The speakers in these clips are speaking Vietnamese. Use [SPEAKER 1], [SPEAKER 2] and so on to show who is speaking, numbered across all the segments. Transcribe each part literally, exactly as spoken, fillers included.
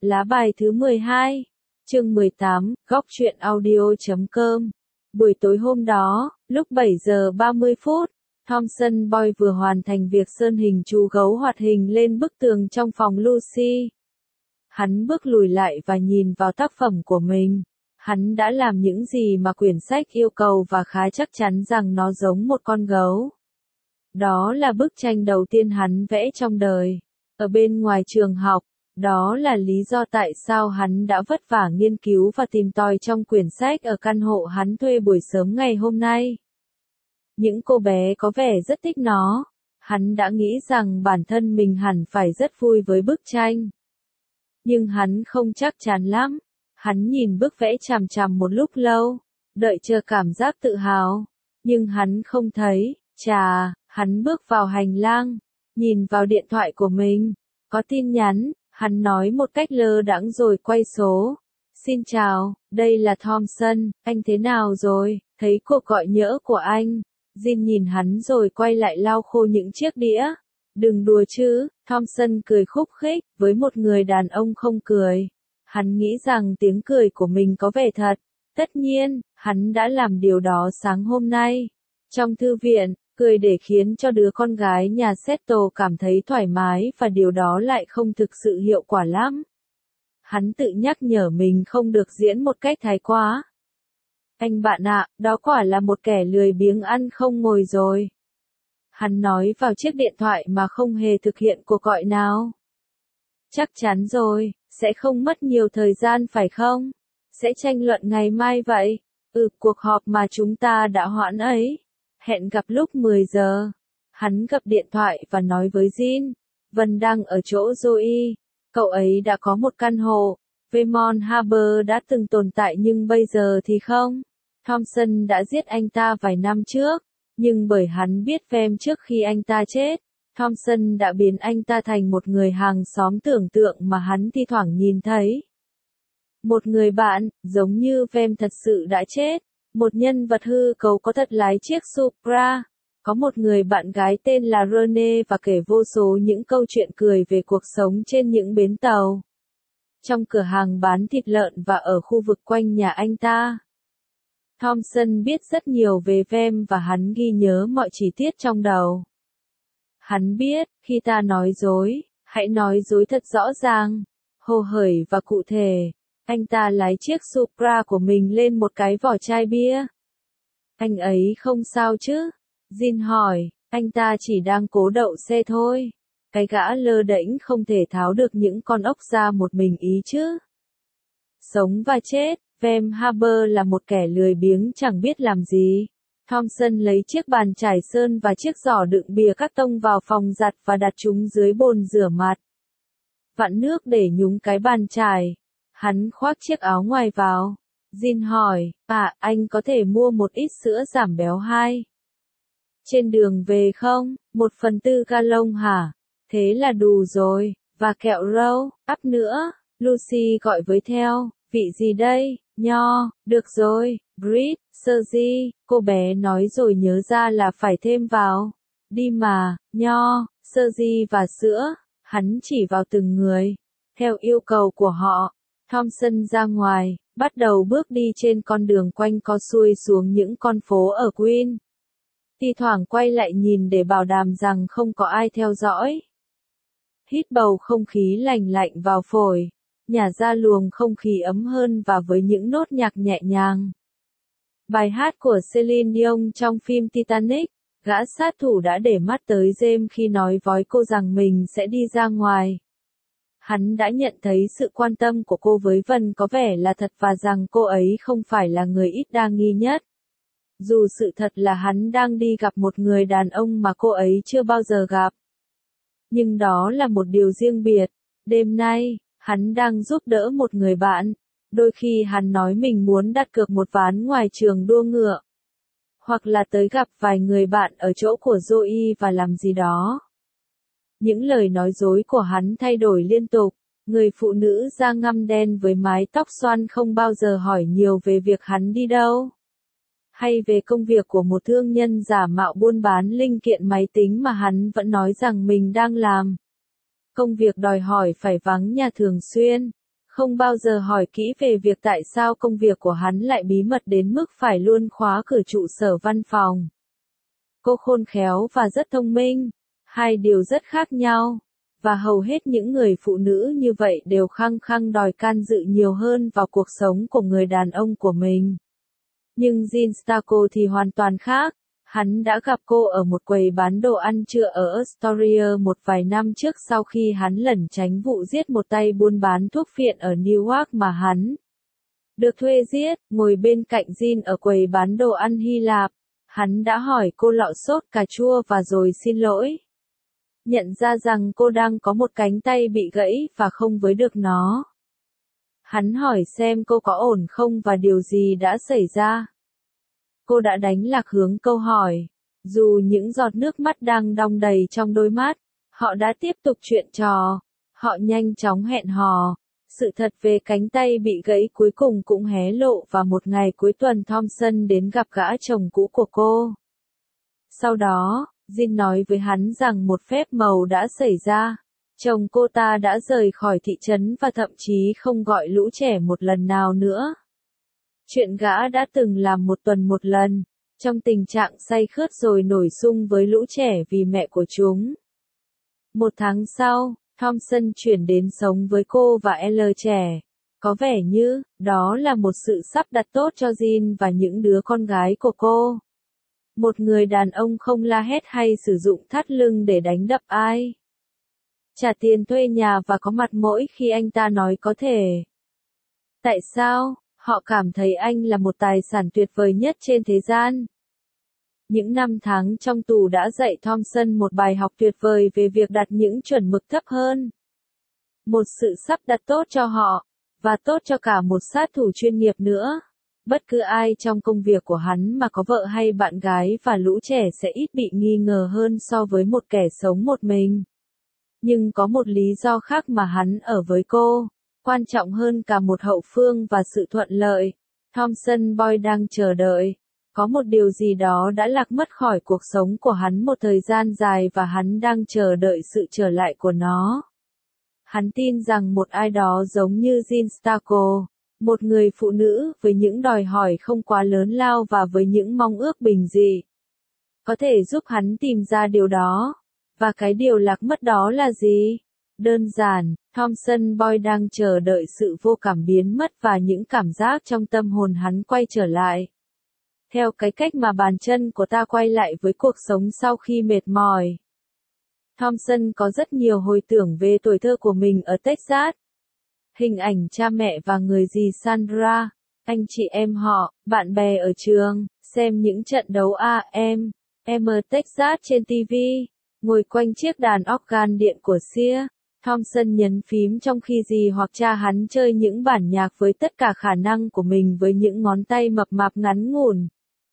[SPEAKER 1] Lá bài thứ mười hai, chương mười tám, góc truyện audio chấm com. Buổi tối hôm đó, lúc bảy giờ ba mươi phút, Thomson Boy vừa hoàn thành việc sơn hình chú gấu hoạt hình lên bức tường trong phòng Lucy. Hắn bước lùi lại và nhìn vào tác phẩm của mình. Hắn đã làm những gì mà quyển sách yêu cầu và khá chắc chắn rằng nó giống một con gấu. Đó là bức tranh đầu tiên hắn vẽ trong đời. Ở bên ngoài trường học, đó là lý do tại sao hắn đã vất vả nghiên cứu và tìm tòi trong quyển sách ở căn hộ hắn thuê buổi sớm ngày hôm nay. Những cô bé có vẻ rất thích nó. Hắn đã nghĩ rằng bản thân mình hẳn phải rất vui với bức tranh. Nhưng hắn không chắc chắn lắm. Hắn nhìn bức vẽ chằm chằm một lúc lâu, đợi chờ cảm giác tự hào. Nhưng hắn không thấy. Chà, hắn bước vào hành lang, nhìn vào điện thoại của mình. Có tin nhắn, hắn nói một cách lơ đãng rồi quay số. Xin chào, đây là Thomson, anh thế nào rồi? Thấy cuộc gọi nhỡ của anh. Jin nhìn hắn rồi quay lại lau khô những chiếc đĩa. Đừng đùa chứ, Thomson cười khúc khích, với một người đàn ông không cười. Hắn nghĩ rằng tiếng cười của mình có vẻ thật. Tất nhiên, hắn đã làm điều đó sáng hôm nay. Trong thư viện, cười để khiến cho đứa con gái nhà Settle cảm thấy thoải mái và điều đó lại không thực sự hiệu quả lắm. Hắn tự nhắc nhở mình không được diễn một cách thái quá. Anh bạn ạ, đó quả là một kẻ lười biếng ăn không ngồi rồi. Hắn nói vào chiếc điện thoại mà không hề thực hiện cuộc gọi nào. Chắc chắn rồi, sẽ không mất nhiều thời gian phải không? Sẽ tranh luận ngày mai vậy. Ừ, cuộc họp mà chúng ta đã hoãn ấy. Hẹn gặp lúc mười giờ. Hắn gập điện thoại và nói với Jin. Vân đang ở chỗ Joey. Cậu ấy đã có một căn hộ. Vermont Harbor đã từng tồn tại nhưng bây giờ thì không. Thomson đã giết anh ta vài năm trước. Nhưng bởi hắn biết Vem trước khi anh ta chết, Thomson đã biến anh ta thành một người hàng xóm tưởng tượng mà hắn thi thoảng nhìn thấy. Một người bạn, giống như Vem thật sự đã chết. Một nhân vật hư cấu có thật lái chiếc Supra. Có một người bạn gái tên là Rene và kể vô số những câu chuyện cười về cuộc sống trên những bến tàu. Trong cửa hàng bán thịt lợn và ở khu vực quanh nhà anh ta. Thomson biết rất nhiều về Vem và hắn ghi nhớ mọi chi tiết trong đầu. Hắn biết, khi ta nói dối, hãy nói dối thật rõ ràng, hồ hởi và cụ thể. Anh ta lái chiếc Supra của mình lên một cái vỏ chai bia. Anh ấy không sao chứ? Jin hỏi, anh ta chỉ đang cố đậu xe thôi. Cái gã lơ đễnh không thể tháo được những con ốc ra một mình ý chứ. Sống và chết, Vem Harbor là một kẻ lười biếng chẳng biết làm gì. Thomson lấy chiếc bàn chải sơn và chiếc giỏ đựng bìa cắt tông vào phòng giặt và đặt chúng dưới bồn rửa mặt. Vặn nước để nhúng cái bàn chải. Hắn khoác chiếc áo ngoài vào. Jin hỏi, à, anh có thể mua một ít sữa giảm béo hai. Trên đường về không? Một phần tư gallon hả? Thế là đủ rồi. Và kẹo râu, ắp nữa. Lucy gọi với theo, vị gì đây? Nho, được rồi. Brit, sơ di, cô bé nói rồi nhớ ra là phải thêm vào. Đi mà, nho, sơ di và sữa. Hắn chỉ vào từng người. Theo yêu cầu của họ. Thomson ra ngoài, bắt đầu bước đi trên con đường quanh co xuôi xuống những con phố ở Queen. Thi thoảng quay lại nhìn để bảo đảm rằng không có ai theo dõi. Hít bầu không khí lành lạnh vào phổi, nhả ra luồng không khí ấm hơn và với những nốt nhạc nhẹ nhàng. Bài hát của Celine Dion trong phim Titanic, gã sát thủ đã để mắt tới James khi nói với cô rằng mình sẽ đi ra ngoài. Hắn đã nhận thấy sự quan tâm của cô với Vân có vẻ là thật và rằng cô ấy không phải là người ít đa nghi nhất. Dù sự thật là hắn đang đi gặp một người đàn ông mà cô ấy chưa bao giờ gặp. Nhưng đó là một điều riêng biệt. Đêm nay, hắn đang giúp đỡ một người bạn. Đôi khi hắn nói mình muốn đặt cược một ván ngoài trường đua ngựa. Hoặc là tới gặp vài người bạn ở chỗ của Joey và làm gì đó. Những lời nói dối của hắn thay đổi liên tục. Người phụ nữ da ngăm đen với mái tóc xoăn không bao giờ hỏi nhiều về việc hắn đi đâu. Hay về công việc của một thương nhân giả mạo buôn bán linh kiện máy tính mà hắn vẫn nói rằng mình đang làm. Công việc đòi hỏi phải vắng nhà thường xuyên. Không bao giờ hỏi kỹ về việc tại sao công việc của hắn lại bí mật đến mức phải luôn khóa cửa trụ sở văn phòng. Cô khôn khéo và rất thông minh, hai điều rất khác nhau, và hầu hết những người phụ nữ như vậy đều khăng khăng đòi can dự nhiều hơn vào cuộc sống của người đàn ông của mình. Nhưng Jean Starco thì hoàn toàn khác. Hắn đã gặp cô ở một quầy bán đồ ăn trưa ở Astoria một vài năm trước sau khi hắn lẩn tránh vụ giết một tay buôn bán thuốc phiện ở Newark mà hắn được thuê giết. Ngồi bên cạnh Jean ở quầy bán đồ ăn Hy Lạp, hắn đã hỏi cô lọ sốt cà chua và rồi xin lỗi. Nhận ra rằng cô đang có một cánh tay bị gãy và không với được nó. Hắn hỏi xem cô có ổn không và điều gì đã xảy ra. Cô đã đánh lạc hướng câu hỏi. Dù những giọt nước mắt đang đong đầy trong đôi mắt, họ đã tiếp tục chuyện trò. Họ nhanh chóng hẹn hò. Sự thật về cánh tay bị gãy cuối cùng cũng hé lộ và một ngày cuối tuần Thompson đến gặp gã chồng cũ của cô. Sau đó, Jean nói với hắn rằng một phép màu đã xảy ra. Chồng cô ta đã rời khỏi thị trấn và thậm chí không gọi lũ trẻ một lần nào nữa. Chuyện gã đã từng làm một tuần một lần, trong tình trạng say khướt rồi nổi xung với lũ trẻ vì mẹ của chúng. Một tháng sau, Thompson chuyển đến sống với cô và L trẻ. Có vẻ như, đó là một sự sắp đặt tốt cho Jean và những đứa con gái của cô. Một người đàn ông không la hét hay sử dụng thắt lưng để đánh đập ai. Trả tiền thuê nhà và có mặt mỗi khi anh ta nói có thể. Tại sao? Họ cảm thấy anh là một tài sản tuyệt vời nhất trên thế gian. Những năm tháng trong tù đã dạy Thompson một bài học tuyệt vời về việc đặt những chuẩn mực thấp hơn. Một sự sắp đặt tốt cho họ, và tốt cho cả một sát thủ chuyên nghiệp nữa. Bất cứ ai trong công việc của hắn mà có vợ hay bạn gái và lũ trẻ sẽ ít bị nghi ngờ hơn so với một kẻ sống một mình. Nhưng có một lý do khác mà hắn ở với cô. Quan trọng hơn cả một hậu phương và sự thuận lợi, Thompson Boy đang chờ đợi. Có một điều gì đó đã lạc mất khỏi cuộc sống của hắn một thời gian dài và hắn đang chờ đợi sự trở lại của nó. Hắn tin rằng một ai đó giống như Jean Starco, một người phụ nữ với những đòi hỏi không quá lớn lao và với những mong ước bình dị, có thể giúp hắn tìm ra điều đó. Và cái điều lạc mất đó là gì? Đơn giản, Thompson Boy đang chờ đợi sự vô cảm biến mất và những cảm giác trong tâm hồn hắn quay trở lại. Theo cái cách mà bàn chân của ta quay lại với cuộc sống sau khi mệt mỏi. Thompson có rất nhiều hồi tưởng về tuổi thơ của mình ở Texas. Hình ảnh cha mẹ và người dì Sandra, anh chị em họ, bạn bè ở trường, xem những trận đấu a em, em ở Texas trên ti vi, ngồi quanh chiếc đàn organ điện của Sears. Thompson nhấn phím trong khi dì hoặc cha hắn chơi những bản nhạc với tất cả khả năng của mình với những ngón tay mập mạp ngắn ngủn.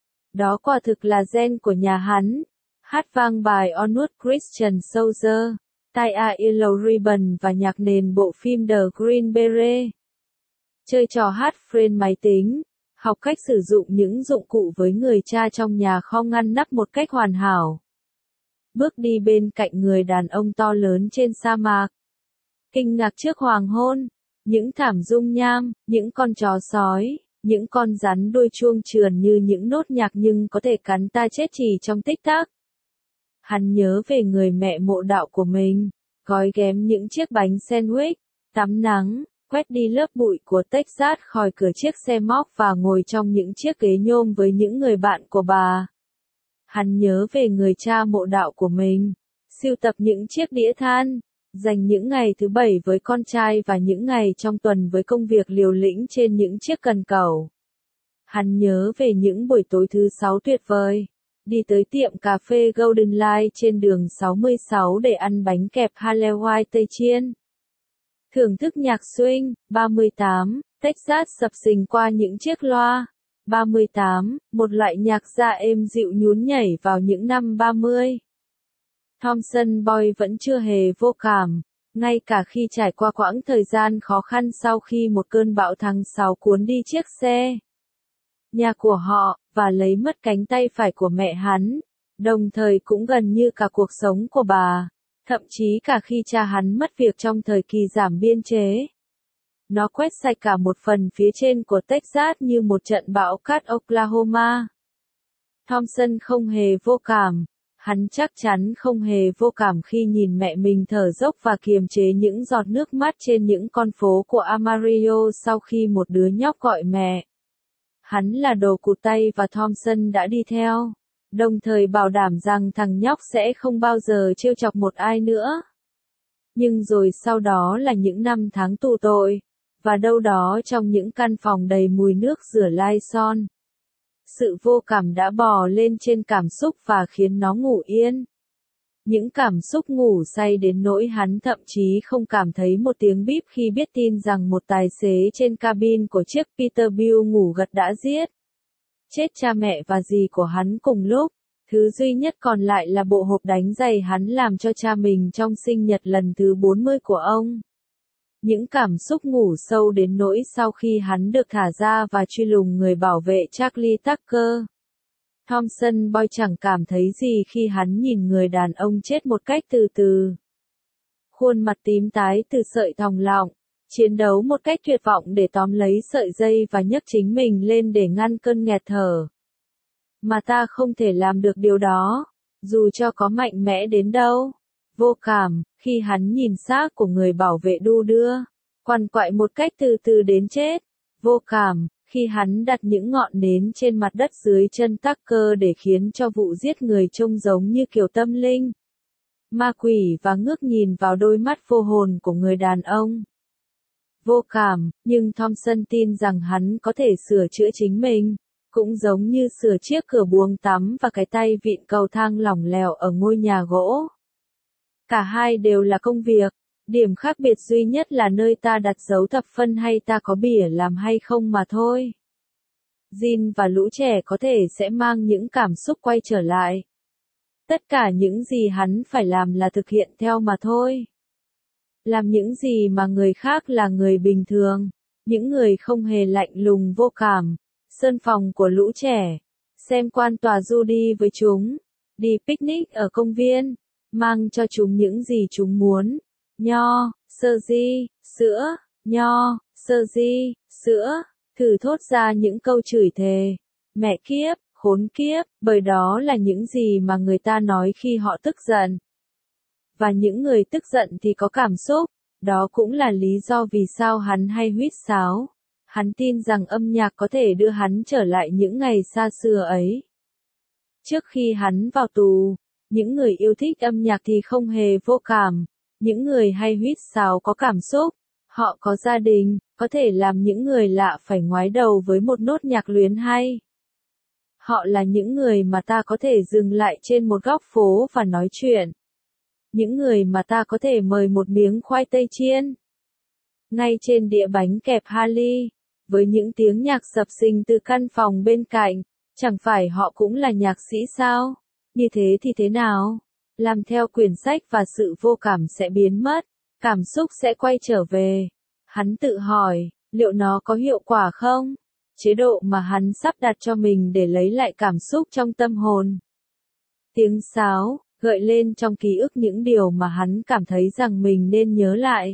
[SPEAKER 1] Đó quả thực là gen của nhà hắn. Hát vang bài Onward Christian Soldier, Tai A Yellow Ribbon và nhạc nền bộ phim The Green Beret. Chơi trò hát friend máy tính, học cách sử dụng những dụng cụ với người cha trong nhà kho ngăn nắp một cách hoàn hảo. Bước đi bên cạnh người đàn ông to lớn trên sa mạc. Kinh ngạc trước hoàng hôn, những thảm dung nham, những con chó sói, những con rắn đuôi chuông trườn như những nốt nhạc nhưng có thể cắn ta chết chỉ trong tích tắc. Hắn nhớ về người mẹ mộ đạo của mình, gói ghém những chiếc bánh sandwich, tắm nắng, quét đi lớp bụi của Texas khỏi cửa chiếc xe móc và ngồi trong những chiếc ghế nhôm với những người bạn của bà. Hắn nhớ về người cha mộ đạo của mình, sưu tập những chiếc đĩa than, dành những ngày thứ bảy với con trai và những ngày trong tuần với công việc liều lĩnh trên những chiếc cần cẩu. Hắn nhớ về những buổi tối thứ sáu tuyệt vời, đi tới tiệm cà phê Golden Light trên đường sáu mươi sáu để ăn bánh kẹp Hawaii tây chiên. Thưởng thức nhạc swing, ba mươi tám, Texas sập sình qua những chiếc loa. ba mươi tám, một loại nhạc da êm dịu nhún nhảy vào những năm ba mươi. Thompson Boy vẫn chưa hề vô cảm, ngay cả khi trải qua quãng thời gian khó khăn sau khi một cơn bão tháng sáu cuốn đi chiếc xe nhà của họ, và lấy mất cánh tay phải của mẹ hắn, đồng thời cũng gần như cả cuộc sống của bà, thậm chí cả khi cha hắn mất việc trong thời kỳ giảm biên chế. Nó quét sạch cả một phần phía trên của Texas như một trận bão cát Oklahoma. Thompson không hề vô cảm. Hắn chắc chắn không hề vô cảm khi nhìn mẹ mình thở dốc và kiềm chế những giọt nước mắt trên những con phố của Amarillo sau khi một đứa nhóc gọi mẹ. Hắn là đồ cụt tay và Thompson đã đi theo, đồng thời bảo đảm rằng thằng nhóc sẽ không bao giờ trêu chọc một ai nữa. Nhưng rồi sau đó là những năm tháng tù tội, và đâu đó trong những căn phòng đầy mùi nước rửa Lysol. Sự vô cảm đã bò lên trên cảm xúc và khiến nó ngủ yên. Những cảm xúc ngủ say đến nỗi hắn thậm chí không cảm thấy một tiếng bíp khi biết tin rằng một tài xế trên cabin của chiếc Peterbilt ngủ gật đã giết chết cha mẹ và dì của hắn cùng lúc. Thứ duy nhất còn lại là bộ hộp đánh giày hắn làm cho cha mình trong sinh nhật lần thứ bốn mươi của ông. Những cảm xúc ngủ sâu đến nỗi sau khi hắn được thả ra và truy lùng người bảo vệ Charlie Tucker. Thompson Boy chẳng cảm thấy gì khi hắn nhìn người đàn ông chết một cách từ từ. Khuôn mặt tím tái từ sợi thòng lọng, chiến đấu một cách tuyệt vọng để tóm lấy sợi dây và nhấc chính mình lên để ngăn cơn nghẹt thở. Mà ta không thể làm được điều đó, dù cho có mạnh mẽ đến đâu. Vô cảm, khi hắn nhìn xác của người bảo vệ đu đưa, quằn quại một cách từ từ đến chết. Vô cảm, khi hắn đặt những ngọn nến trên mặt đất dưới chân Tucker để khiến cho vụ giết người trông giống như kiểu tâm linh. Ma quỷ và ngước nhìn vào đôi mắt vô hồn của người đàn ông. Vô cảm, nhưng Thompson tin rằng hắn có thể sửa chữa chính mình, cũng giống như sửa chiếc cửa buồng tắm và cái tay vịn cầu thang lỏng lẻo ở ngôi nhà gỗ. Cả hai đều là công việc, điểm khác biệt duy nhất là nơi ta đặt dấu thập phân hay ta có bỉa làm hay không mà thôi. Jean và lũ trẻ có thể sẽ mang những cảm xúc quay trở lại. Tất cả những gì hắn phải làm là thực hiện theo mà thôi. Làm những gì mà người khác là người bình thường, những người không hề lạnh lùng vô cảm. Sân phòng của lũ trẻ, xem quan tòa Judy với chúng, đi picnic ở công viên, mang cho chúng những gì chúng muốn, nho, sơ di, sữa, nho, sơ di, sữa, thử thốt ra những câu chửi thề, mẹ kiếp, khốn kiếp, bởi đó là những gì mà người ta nói khi họ tức giận. Và những người tức giận thì có cảm xúc, đó cũng là lý do vì sao hắn hay huýt sáo. Hắn tin rằng âm nhạc có thể đưa hắn trở lại những ngày xa xưa ấy. Trước khi hắn vào tù, những người yêu thích âm nhạc thì không hề vô cảm, những người hay huýt sáo có cảm xúc, họ có gia đình, có thể làm những người lạ phải ngoái đầu với một nốt nhạc luyến hay. Họ là những người mà ta có thể dừng lại trên một góc phố và nói chuyện. Những người mà ta có thể mời một miếng khoai tây chiên. Ngay trên đĩa bánh kẹp Harley. Với những tiếng nhạc sập sình từ căn phòng bên cạnh, chẳng phải họ cũng là nhạc sĩ sao? Như thế thì thế nào? Làm theo quyển sách và sự vô cảm sẽ biến mất, cảm xúc sẽ quay trở về. Hắn tự hỏi, liệu nó có hiệu quả không? Chế độ mà hắn sắp đặt cho mình để lấy lại cảm xúc trong tâm hồn. Tiếng sáo, gợi lên trong ký ức những điều mà hắn cảm thấy rằng mình nên nhớ lại.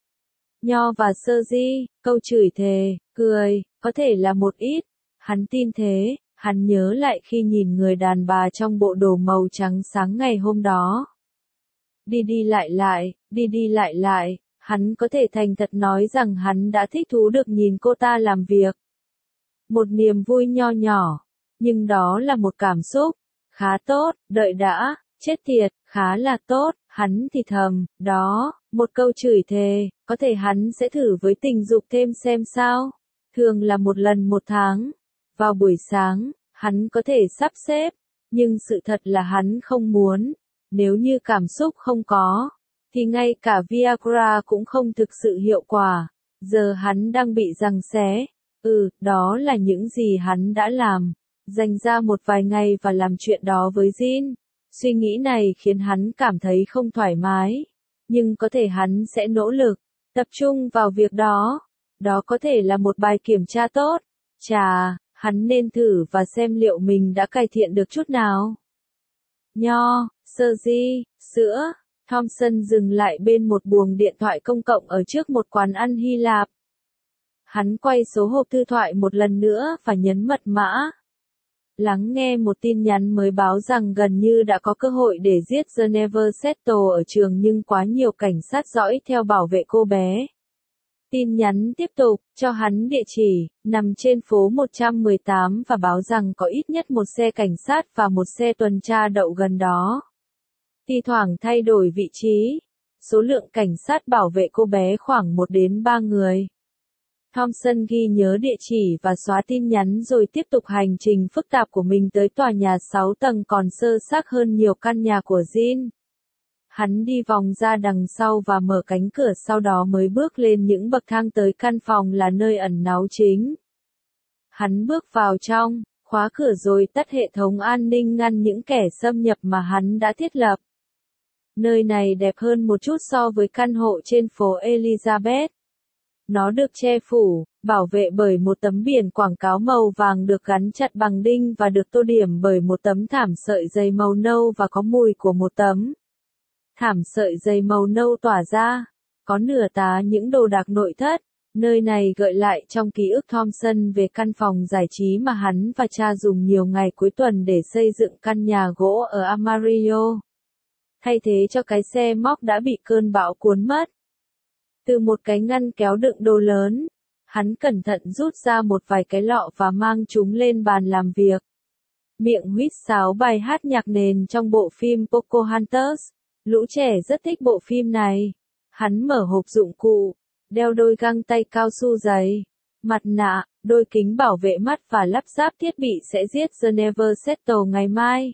[SPEAKER 1] Nho và sơ di, câu chửi thề, cười, có thể là một ít. Hắn tin thế, hắn nhớ lại khi nhìn người đàn bà trong bộ đồ màu trắng sáng ngày hôm đó. Đi đi lại lại, đi đi lại lại, hắn có thể thành thật nói rằng hắn đã thích thú được nhìn cô ta làm việc. Một niềm vui nho nhỏ, nhưng đó là một cảm xúc. Khá tốt, đợi đã, chết tiệt, khá là tốt, hắn thì thầm, đó, một câu chửi thề, có thể hắn sẽ thử với tình dục thêm xem sao. Thường là một lần một tháng. Vào buổi sáng, hắn có thể sắp xếp, nhưng sự thật là hắn không muốn. Nếu như cảm xúc không có, thì ngay cả Viagra cũng không thực sự hiệu quả. Giờ hắn đang bị giằng xé. Ừ, đó là những gì hắn đã làm. Dành ra một vài ngày và làm chuyện đó với Jean. Suy nghĩ này khiến hắn cảm thấy không thoải mái. Nhưng có thể hắn sẽ nỗ lực, tập trung vào việc đó. Đó có thể là một bài kiểm tra tốt. Chà, hắn nên thử và xem liệu mình đã cải thiện được chút nào. Nho, sơ di, sữa. Thompson dừng lại bên một buồng điện thoại công cộng ở trước một quán ăn Hy Lạp. Hắn quay số hộp thư thoại một lần nữa và nhấn mật mã. Lắng nghe một tin nhắn mới báo rằng gần như đã có cơ hội để giết Geneva Settle ở trường nhưng quá nhiều cảnh sát dõi theo bảo vệ cô bé. Tin nhắn tiếp tục, cho hắn địa chỉ, nằm trên phố một trăm mười tám và báo rằng có ít nhất một xe cảnh sát và một xe tuần tra đậu gần đó. Thi thoảng thay đổi vị trí. Số lượng cảnh sát bảo vệ cô bé khoảng một đến ba người. Thompson ghi nhớ địa chỉ và xóa tin nhắn rồi tiếp tục hành trình phức tạp của mình tới tòa nhà sáu tầng còn sơ xác hơn nhiều căn nhà của Jean. Hắn đi vòng ra đằng sau và mở cánh cửa sau đó mới bước lên những bậc thang tới căn phòng là nơi ẩn náu chính. Hắn bước vào trong, khóa cửa rồi tắt hệ thống an ninh ngăn những kẻ xâm nhập mà hắn đã thiết lập. Nơi này đẹp hơn một chút so với căn hộ trên phố Elizabeth. Nó được che phủ, bảo vệ bởi một tấm biển quảng cáo màu vàng được gắn chặt bằng đinh và được tô điểm bởi một tấm thảm sợi dày màu nâu và có mùi của một tấm thảm sợi dày màu nâu tỏa ra. Có nửa tá những đồ đạc nội thất. Nơi này gợi lại trong ký ức Thompson về căn phòng giải trí mà hắn và cha dùng nhiều ngày cuối tuần để xây dựng căn nhà gỗ ở Amarillo. Thay thế cho cái xe móc đã bị cơn bão cuốn mất. Từ một cái ngăn kéo đựng đồ lớn, hắn cẩn thận rút ra một vài cái lọ và mang chúng lên bàn làm việc. Miệng huýt sáo bài hát nhạc nền trong bộ phim Pocahontas. Lũ trẻ rất thích bộ phim này. Hắn mở hộp dụng cụ, đeo đôi găng tay cao su dày, mặt nạ, đôi kính bảo vệ mắt và lắp ráp thiết bị sẽ giết Geneva Settle ngày mai.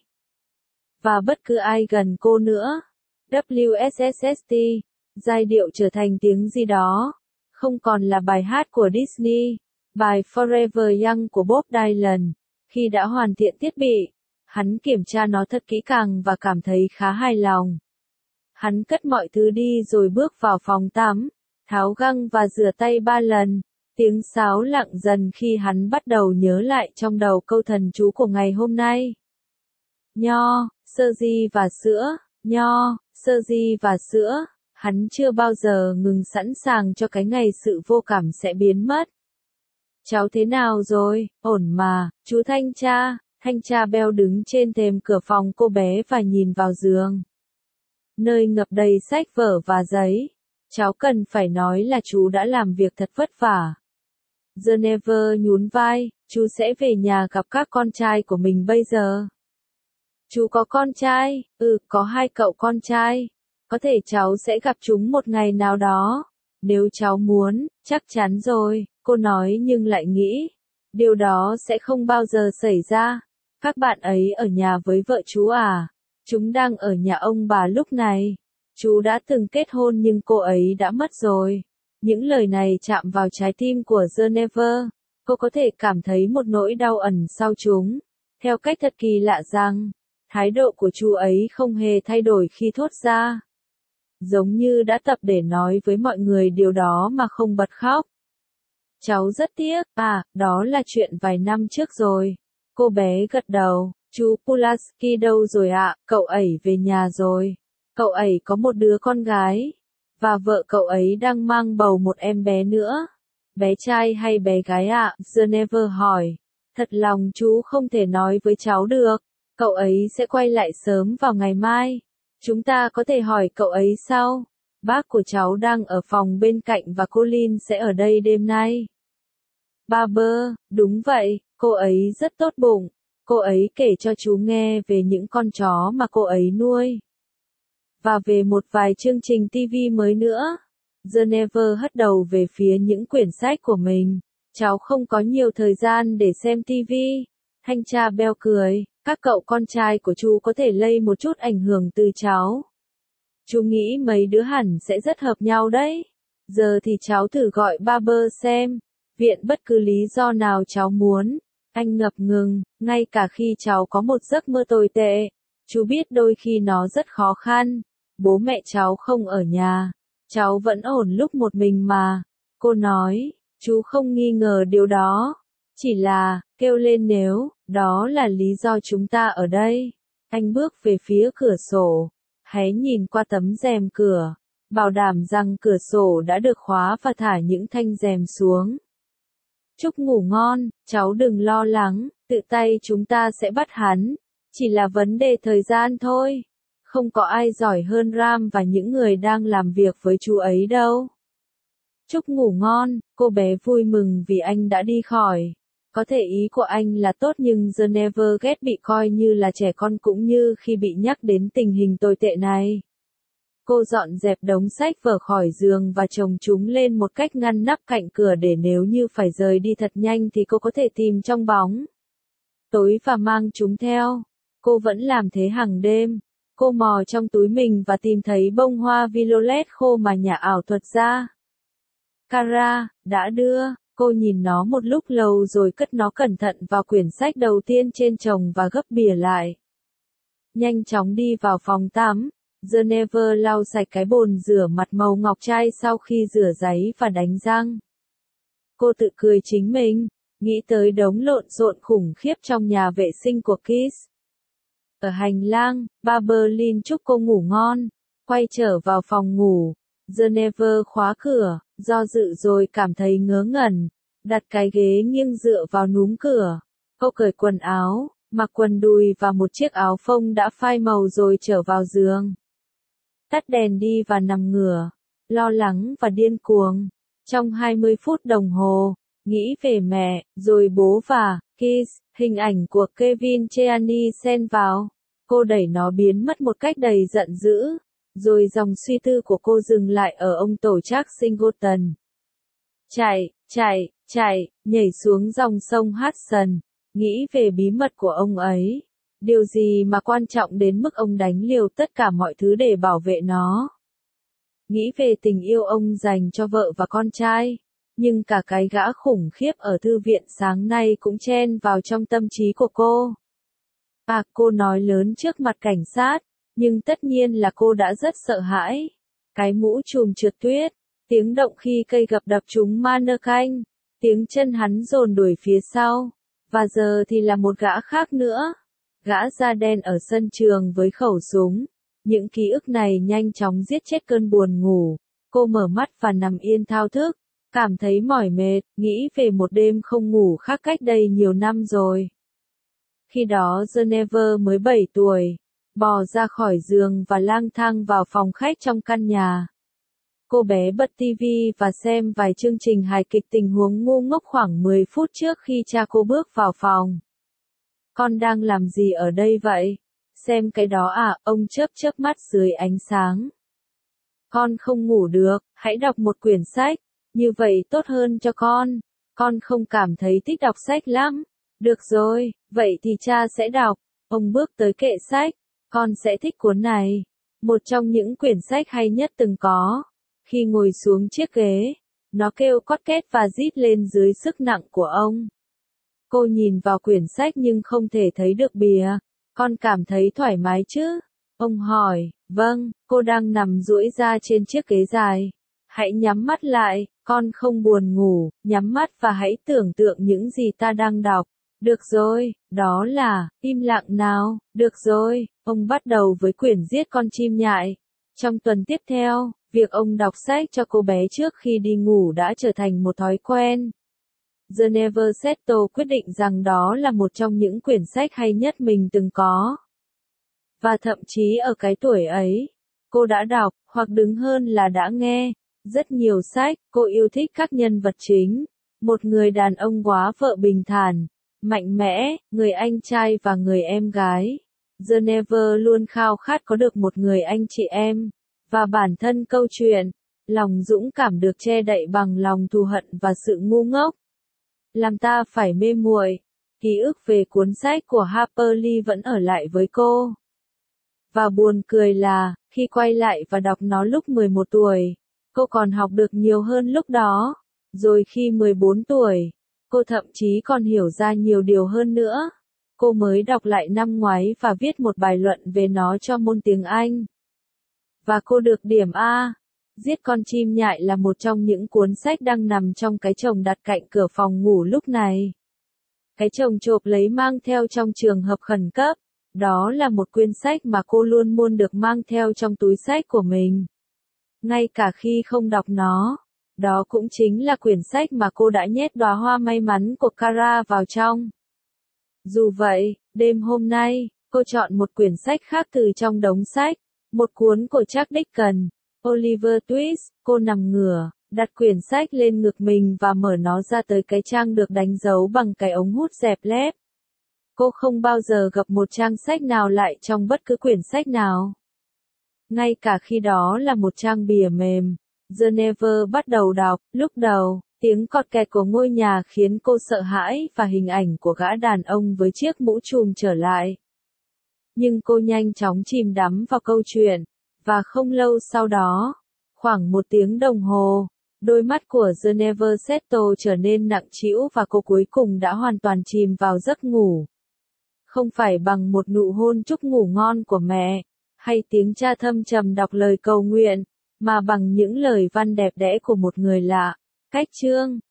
[SPEAKER 1] Và bất cứ ai gần cô nữa. W S S S T. Giai điệu trở thành tiếng gì đó. Không còn là bài hát của Disney. Bài Forever Young của Bob Dylan. Khi đã hoàn thiện thiết bị, hắn kiểm tra nó thật kỹ càng và cảm thấy khá hài lòng. Hắn cất mọi thứ đi rồi bước vào phòng tắm, tháo găng và rửa tay ba lần. Tiếng sáo lặng dần khi hắn bắt đầu nhớ lại trong đầu câu thần chú của ngày hôm nay. Nho, sơ di và sữa, nho, sơ di và sữa. Hắn chưa bao giờ ngừng sẵn sàng cho cái ngày sự vô cảm sẽ biến mất. Cháu thế nào rồi, ổn mà, chú thanh tra. Thanh tra Bell đứng trên thềm cửa phòng cô bé và nhìn vào giường. Nơi ngập đầy sách vở và giấy. Cháu cần phải nói là chú đã làm việc thật vất vả. Geneva nhún vai, chú sẽ về nhà gặp các con trai của mình bây giờ. Chú có con trai, ừ, có hai cậu con trai. Có thể cháu sẽ gặp chúng một ngày nào đó. Nếu cháu muốn, chắc chắn rồi, cô nói nhưng lại nghĩ. Điều đó sẽ không bao giờ xảy ra. Các bạn ấy ở nhà với vợ chú à? Chúng đang ở nhà ông bà lúc này. Chú đã từng kết hôn nhưng cô ấy đã mất rồi. Những lời này chạm vào trái tim của Geneva. Cô có thể cảm thấy một nỗi đau ẩn sau chúng. Theo cách thật kỳ lạ rằng, thái độ của chú ấy không hề thay đổi khi thốt ra. Giống như đã tập để nói với mọi người điều đó mà không bật khóc. Cháu rất tiếc, à, đó là chuyện vài năm trước rồi. Cô bé gật đầu, chú Pulaski đâu rồi ạ, cậu ấy về nhà rồi. Cậu ấy có một đứa con gái. Và vợ cậu ấy đang mang bầu một em bé nữa. Bé trai hay bé gái ạ? Geneva hỏi. Thật lòng chú không thể nói với cháu được. Cậu ấy sẽ quay lại sớm vào ngày mai. Chúng ta có thể hỏi cậu ấy sau. Bác của cháu đang ở phòng bên cạnh và Colin sẽ ở đây đêm nay. Barber, đúng vậy, cô ấy rất tốt bụng. Cô ấy kể cho chú nghe về những con chó mà cô ấy nuôi. Và về một vài chương trình ti vi mới nữa. Geneva hất đầu về phía những quyển sách của mình. Cháu không có nhiều thời gian để xem ti vi. Thanh tra Bell cười. Các cậu con trai của chú có thể lây một chút ảnh hưởng từ cháu. Chú nghĩ mấy đứa hẳn sẽ rất hợp nhau đấy. Giờ thì cháu thử gọi Barber xem. Viện bất cứ lý do nào cháu muốn. Anh ngập ngừng, ngay cả khi cháu có một giấc mơ tồi tệ. Chú biết đôi khi nó rất khó khăn. Bố mẹ cháu không ở nhà. Cháu vẫn ổn lúc một mình mà. Cô nói, chú không nghi ngờ điều đó. Chỉ là, kêu lên nếu, đó là lý do chúng ta ở đây. Anh bước về phía cửa sổ. Hãy nhìn qua tấm rèm cửa. Bảo đảm rằng cửa sổ đã được khóa và thả những thanh rèm xuống. Chúc ngủ ngon, cháu đừng lo lắng, tự tay chúng ta sẽ bắt hắn. Chỉ là vấn đề thời gian thôi. Không có ai giỏi hơn Ram và những người đang làm việc với chú ấy đâu. Chúc ngủ ngon, cô bé vui mừng vì anh đã đi khỏi. Có thể ý của anh là tốt nhưng Geneva ghét bị coi như là trẻ con cũng như khi bị nhắc đến tình hình tồi tệ này. Cô dọn dẹp đống sách vở khỏi giường và chồng chúng lên một cách ngăn nắp cạnh cửa để nếu như phải rời đi thật nhanh thì cô có thể tìm trong bóng tối và mang chúng theo. Cô vẫn làm thế hàng đêm. Cô mò trong túi mình và tìm thấy bông hoa violet khô mà nhà ảo thuật ra. Kara đã đưa. Cô nhìn nó một lúc lâu rồi cất nó cẩn thận vào quyển sách đầu tiên trên chồng và gấp bìa lại. Nhanh chóng đi vào phòng tắm. Geneva lau sạch cái bồn rửa mặt màu ngọc trai sau khi rửa giấy và đánh răng. Cô tự cười chính mình, nghĩ tới đống lộn xộn khủng khiếp trong nhà vệ sinh của Kiss. Ở hành lang, ba Berlin chúc cô ngủ ngon, quay trở vào phòng ngủ. Geneva khóa cửa, do dự rồi cảm thấy ngớ ngẩn, đặt cái ghế nghiêng dựa vào núm cửa. Cô cởi quần áo, mặc quần đùi và một chiếc áo phông đã phai màu rồi trở vào giường. Tắt đèn đi và nằm ngửa, lo lắng và điên cuồng. Trong hai mươi phút đồng hồ, nghĩ về mẹ, rồi bố và Kiss, hình ảnh của Kevin Cheani xen vào. Cô đẩy nó biến mất một cách đầy giận dữ, rồi dòng suy tư của cô dừng lại ở ông tổ Jack Singleton. Chạy, chạy, chạy, nhảy xuống dòng sông Hudson, nghĩ về bí mật của ông ấy. Điều gì mà quan trọng đến mức ông đánh liều tất cả mọi thứ để bảo vệ nó. Nghĩ về tình yêu ông dành cho vợ và con trai. Nhưng cả cái gã khủng khiếp ở thư viện sáng nay cũng chen vào trong tâm trí của cô. À, cô nói lớn trước mặt cảnh sát, nhưng tất nhiên là cô đã rất sợ hãi. Cái mũ trùm trượt tuyết, tiếng động khi cây gập đập trúng mannequin, tiếng chân hắn dồn đuổi phía sau, và giờ thì là một gã khác nữa. Gã da đen ở sân trường với khẩu súng. Những ký ức này nhanh chóng giết chết cơn buồn ngủ. Cô mở mắt và nằm yên thao thức, cảm thấy mỏi mệt, nghĩ về một đêm không ngủ khác cách đây nhiều năm rồi. Khi đó Geneva mới bảy tuổi, bò ra khỏi giường và lang thang vào phòng khách trong căn nhà. Cô bé bật tivi và xem vài chương trình hài kịch tình huống ngu ngốc khoảng mười phút trước khi cha cô bước vào phòng. Con đang làm gì ở đây vậy? Xem cái đó à, ông chớp chớp mắt dưới ánh sáng. Con không ngủ được, hãy đọc một quyển sách, như vậy tốt hơn cho con. Con không cảm thấy thích đọc sách lắm. Được rồi, vậy thì cha sẽ đọc. Ông bước tới kệ sách. Con sẽ thích cuốn này. Một trong những quyển sách hay nhất từng có. Khi ngồi xuống chiếc ghế, nó kêu cót két và rít lên dưới sức nặng của ông. Cô nhìn vào quyển sách nhưng không thể thấy được bìa. Con cảm thấy thoải mái chứ? Ông hỏi. Vâng, cô đang nằm duỗi ra trên chiếc ghế dài. Hãy nhắm mắt lại, con không buồn ngủ, nhắm mắt và hãy tưởng tượng những gì ta đang đọc. Được rồi, đó là, im lặng nào, được rồi, ông bắt đầu với quyển Giết con chim nhại. Trong tuần tiếp theo, việc ông đọc sách cho cô bé trước khi đi ngủ đã trở thành một thói quen. Geneva Seto quyết định rằng đó là một trong những quyển sách hay nhất mình từng có. Và thậm chí ở cái tuổi ấy, cô đã đọc, hoặc đứng hơn là đã nghe, rất nhiều sách. Cô yêu thích các nhân vật chính, một người đàn ông quá vợ bình thản, mạnh mẽ, người anh trai và người em gái. Geneva luôn khao khát có được một người anh chị em, và bản thân câu chuyện, lòng dũng cảm được che đậy bằng lòng thù hận và sự ngu ngốc. Làm ta phải mê muội. Ký ức về cuốn sách của Harper Lee vẫn ở lại với cô. Và buồn cười là, khi quay lại và đọc nó lúc mười một tuổi, cô còn học được nhiều hơn lúc đó. Rồi khi mười bốn tuổi, cô thậm chí còn hiểu ra nhiều điều hơn nữa. Cô mới đọc lại năm ngoái và viết một bài luận về nó cho môn tiếng Anh. Và cô được điểm A. Giết con chim nhại là một trong những cuốn sách đang nằm trong cái chồng đặt cạnh cửa phòng ngủ lúc này. Cái chồng chộp lấy mang theo trong trường hợp khẩn cấp. Đó là một quyển sách mà cô luôn muốn được mang theo trong túi sách của mình. Ngay cả khi không đọc nó. Đó cũng chính là quyển sách mà cô đã nhét đóa hoa may mắn của Kara vào trong. Dù vậy, đêm hôm nay, cô chọn một quyển sách khác từ trong đống sách, một cuốn của Charles Dickens, Oliver Twist. Cô nằm ngửa, đặt quyển sách lên ngực mình và mở nó ra tới cái trang được đánh dấu bằng cái ống hút dẹp lép. Cô không bao giờ gặp một trang sách nào lại trong bất cứ quyển sách nào. Ngay cả khi đó là một trang bìa mềm. Geneva bắt đầu đọc, lúc đầu, tiếng cọt kẹt của ngôi nhà khiến cô sợ hãi và hình ảnh của gã đàn ông với chiếc mũ trùm trở lại. Nhưng cô nhanh chóng chìm đắm vào câu chuyện, và không lâu sau đó, khoảng một tiếng đồng hồ, đôi mắt của Geneva Seto trở nên nặng trĩu và cô cuối cùng đã hoàn toàn chìm vào giấc ngủ. Không phải bằng một nụ hôn chúc ngủ ngon của mẹ, hay tiếng cha thâm trầm đọc lời cầu nguyện, mà bằng những lời văn đẹp đẽ của một người lạ. Cách chương